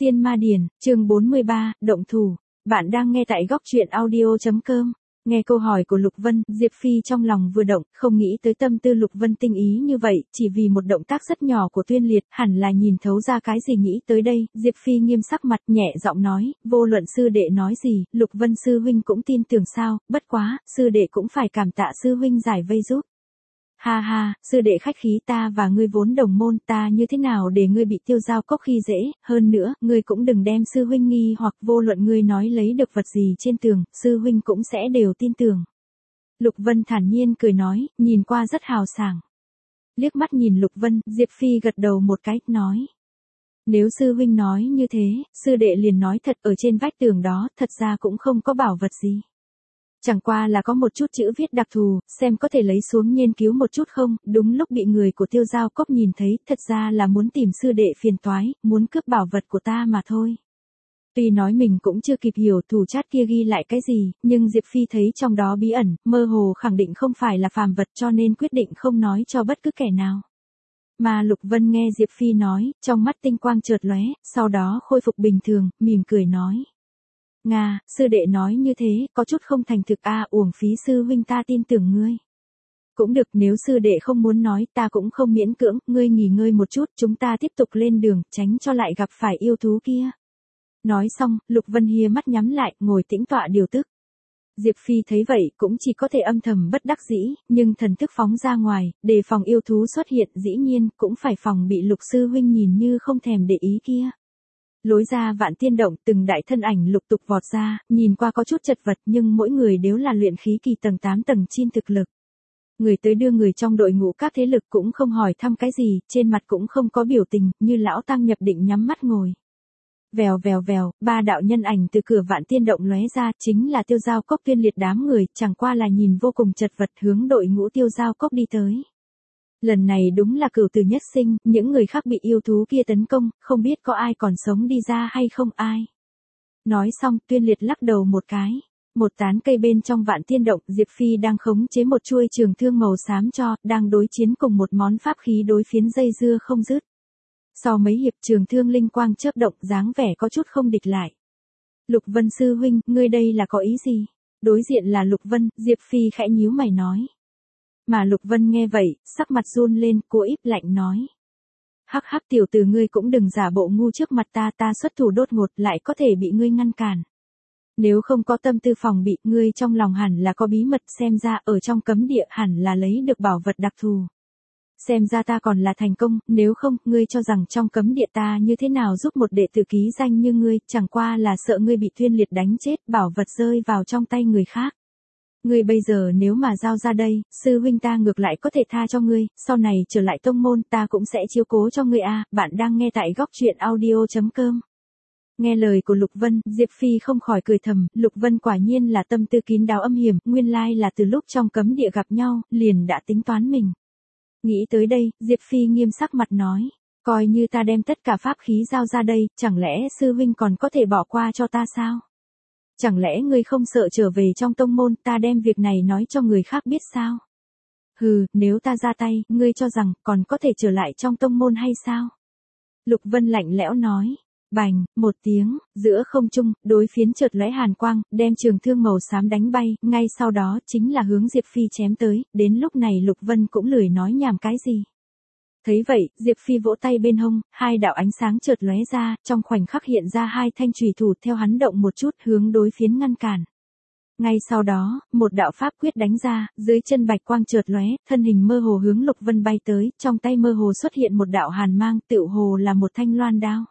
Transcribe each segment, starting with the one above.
Tiên Ma Điển, chương 43, động thủ. Bạn đang nghe tại góc truyện audio.com. Nghe câu hỏi của Lục Vân, Diệp Phi trong lòng vừa động, không nghĩ tới tâm tư Lục Vân tinh ý như vậy, chỉ vì một động tác rất nhỏ của Tuyên Liệt, hẳn là nhìn thấu ra cái gì nghĩ tới đây. Diệp Phi nghiêm sắc mặt, nhẹ giọng nói, vô luận sư đệ nói gì, Lục Vân sư huynh cũng tin tưởng sao, bất quá, sư đệ cũng phải cảm tạ sư huynh giải vây giúp. Ha ha, sư đệ khách khí, ta và ngươi vốn đồng môn, ta như thế nào để ngươi bị Tiêu Giao Cốc khi dễ, hơn nữa, ngươi cũng đừng đem sư huynh nghi hoặc vô luận ngươi nói lấy được vật gì trên tường, sư huynh cũng sẽ đều tin tưởng. Lục Vân thản nhiên cười nói, nhìn qua rất hào sảng. Liếc mắt nhìn Lục Vân, Diệp Phi gật đầu một cái, nói. Nếu sư huynh nói như thế, sư đệ liền nói thật, ở trên vách tường đó, thật ra cũng không có bảo vật gì. Chẳng qua là có một chút chữ viết đặc thù, xem có thể lấy xuống nghiên cứu một chút không, đúng lúc bị người của Tiêu Giao Cốc nhìn thấy, thật ra là muốn tìm sư đệ phiền toái, muốn cướp bảo vật của ta mà thôi. Tuy nói mình cũng chưa kịp hiểu thủ chát kia ghi lại cái gì, nhưng Diệp Phi thấy trong đó bí ẩn, mơ hồ khẳng định không phải là phàm vật cho nên quyết định không nói cho bất cứ kẻ nào. Mà Lục Vân nghe Diệp Phi nói, trong mắt tinh quang chợt lóe, sau đó khôi phục bình thường, mỉm cười nói. Nga, sư đệ nói như thế, có chút không thành thực uổng phí sư huynh ta tin tưởng ngươi. Cũng được, nếu sư đệ không muốn nói, ta cũng không miễn cưỡng, ngươi nghỉ ngơi một chút, chúng ta tiếp tục lên đường, tránh cho lại gặp phải yêu thú kia. Nói xong, Lục Vân hia mắt nhắm lại, ngồi tĩnh tọa điều tức. Diệp Phi thấy vậy, cũng chỉ có thể âm thầm bất đắc dĩ, nhưng thần thức phóng ra ngoài, đề phòng yêu thú xuất hiện, dĩ nhiên, cũng phải phòng bị Lục sư huynh nhìn như không thèm để ý kia. Lối ra Vạn Tiên Động, từng đại thân ảnh lục tục vọt ra, nhìn qua có chút chật vật nhưng mỗi người đều là luyện khí kỳ tầng 8 tầng 9 thực lực. Người tới đưa người trong đội ngũ các thế lực cũng không hỏi thăm cái gì, trên mặt cũng không có biểu tình, như lão tăng nhập định nhắm mắt ngồi. Vèo vèo vèo, ba đạo nhân ảnh từ cửa Vạn Tiên Động lóe ra, chính là Tiêu Giao Cốc Tuyên Liệt đám người, chẳng qua là nhìn vô cùng chật vật hướng đội ngũ Tiêu Giao Cốc đi tới. Lần này đúng là cửu tử nhất sinh, những người khác bị yêu thú kia tấn công, không biết có ai còn sống đi ra hay không ai. Nói xong, Tuyên Liệt lắc đầu một cái. Một tán cây bên trong Vạn Tiên Động, Diệp Phi đang khống chế một chuôi trường thương màu xám cho, đang đối chiến cùng một món pháp khí đối phiến dây dưa không dứt. Sau mấy hiệp trường thương linh quang chớp động, dáng vẻ có chút không địch lại. Lục Vân sư huynh, ngươi đây là có ý gì? Đối diện là Lục Vân, Diệp Phi khẽ nhíu mày nói. Mà Lục Vân nghe vậy, sắc mặt run lên, cô íp lạnh nói. Hắc hắc, tiểu tử ngươi cũng đừng giả bộ ngu trước mặt ta, ta xuất thủ đột ngột lại có thể bị ngươi ngăn cản. Nếu không có tâm tư phòng bị, ngươi trong lòng hẳn là có bí mật, xem ra ở trong cấm địa hẳn là lấy được bảo vật đặc thù. Xem ra ta còn là thành công, nếu không, ngươi cho rằng trong cấm địa ta như thế nào giúp một đệ tử ký danh như ngươi, chẳng qua là sợ ngươi bị Tuyên Liệt đánh chết, bảo vật rơi vào trong tay người khác. Ngươi bây giờ nếu mà giao ra đây, sư huynh ta ngược lại có thể tha cho ngươi, sau này trở lại tông môn ta cũng sẽ chiếu cố cho ngươi bạn đang nghe tại góc truyện audio.com. Nghe lời của Lục Vân, Diệp Phi không khỏi cười thầm, Lục Vân quả nhiên là tâm tư kín đáo âm hiểm, nguyên lai là từ lúc trong cấm địa gặp nhau, liền đã tính toán mình. Nghĩ tới đây, Diệp Phi nghiêm sắc mặt nói, coi như ta đem tất cả pháp khí giao ra đây, chẳng lẽ sư huynh còn có thể bỏ qua cho ta sao? Chẳng lẽ ngươi không sợ trở về trong tông môn, ta đem việc này nói cho người khác biết sao? Hừ, nếu ta ra tay, ngươi cho rằng còn có thể trở lại trong tông môn hay sao? Lục Vân lạnh lẽo nói. Bành, một tiếng, giữa không trung, đối phiến chợt lóe hàn quang, đem trường thương màu xám đánh bay, ngay sau đó chính là hướng Diệp Phi chém tới, đến lúc này Lục Vân cũng lười nói nhảm cái gì. Thấy vậy, Diệp Phi vỗ tay bên hông, hai đạo ánh sáng chợt lóe ra, trong khoảnh khắc hiện ra hai thanh chùy thủ theo hắn động một chút hướng đối phiến ngăn cản. Ngay sau đó, một đạo pháp quyết đánh ra, dưới chân bạch quang chợt lóe, thân hình mơ hồ hướng Lục Vân bay tới, trong tay mơ hồ xuất hiện một đạo hàn mang, tựu hồ là một thanh loan đao.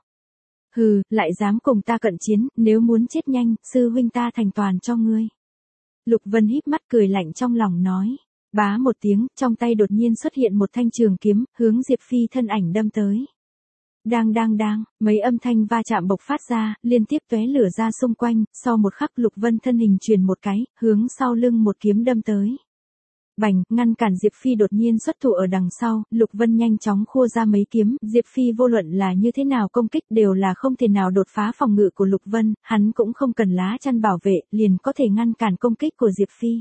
Hừ, lại dám cùng ta cận chiến, nếu muốn chết nhanh, sư huynh ta thành toàn cho ngươi. Lục Vân híp mắt cười lạnh trong lòng nói. Bá một tiếng, trong tay đột nhiên xuất hiện một thanh trường kiếm, hướng Diệp Phi thân ảnh đâm tới. Đang, mấy âm thanh va chạm bộc phát ra, liên tiếp tóe lửa ra xung quanh, sau một khắc Lục Vân thân hình chuyển một cái, hướng sau lưng một kiếm đâm tới. Bành, ngăn cản Diệp Phi đột nhiên xuất thủ ở đằng sau, Lục Vân nhanh chóng khua ra mấy kiếm, Diệp Phi vô luận là như thế nào công kích đều là không thể nào đột phá phòng ngự của Lục Vân, hắn cũng không cần lá chắn bảo vệ, liền có thể ngăn cản công kích của Diệp Phi.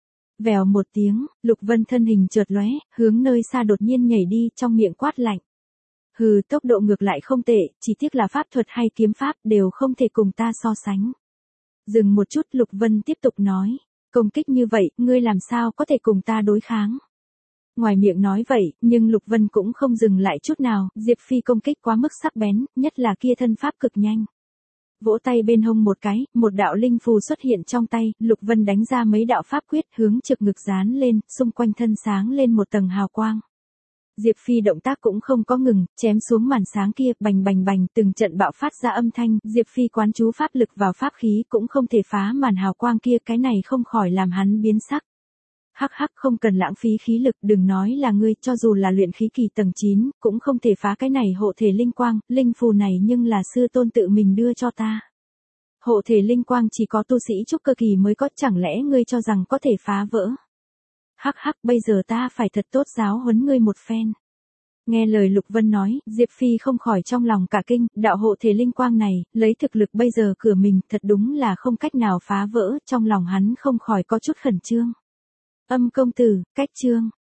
Vèo một tiếng, Lục Vân thân hình chợt lóe, hướng nơi xa đột nhiên nhảy đi, trong miệng quát lạnh. Hừ, tốc độ ngược lại không tệ, chỉ tiếc là pháp thuật hay kiếm pháp đều không thể cùng ta so sánh. Dừng một chút, Lục Vân tiếp tục nói, công kích như vậy, ngươi làm sao có thể cùng ta đối kháng. Ngoài miệng nói vậy, nhưng Lục Vân cũng không dừng lại chút nào, Diệp Phi công kích quá mức sắc bén, nhất là kia thân pháp cực nhanh. Vỗ tay bên hông một cái, một đạo linh phù xuất hiện trong tay, Lục Vân đánh ra mấy đạo pháp quyết hướng trực ngực dán lên, xung quanh thân sáng lên một tầng hào quang. Diệp Phi động tác cũng không có ngừng, chém xuống màn sáng kia, bành bành bành, từng trận bạo phát ra âm thanh, Diệp Phi quán chú pháp lực vào pháp khí cũng không thể phá màn hào quang kia, cái này không khỏi làm hắn biến sắc. Hắc hắc, không cần lãng phí khí lực, đừng nói là ngươi, cho dù là luyện khí kỳ tầng 9, cũng không thể phá cái này hộ thể linh quang, linh phù này nhưng là sư tôn tự mình đưa cho ta. Hộ thể linh quang chỉ có tu sĩ trúc cơ kỳ mới có, chẳng lẽ ngươi cho rằng có thể phá vỡ. Hắc hắc, bây giờ ta phải thật tốt giáo huấn ngươi một phen. Nghe lời Lục Vân nói, Diệp Phi không khỏi trong lòng cả kinh, đạo hộ thể linh quang này, lấy thực lực bây giờ cửa mình, thật đúng là không cách nào phá vỡ, trong lòng hắn không khỏi có chút khẩn trương. Âm công tử, cách chương.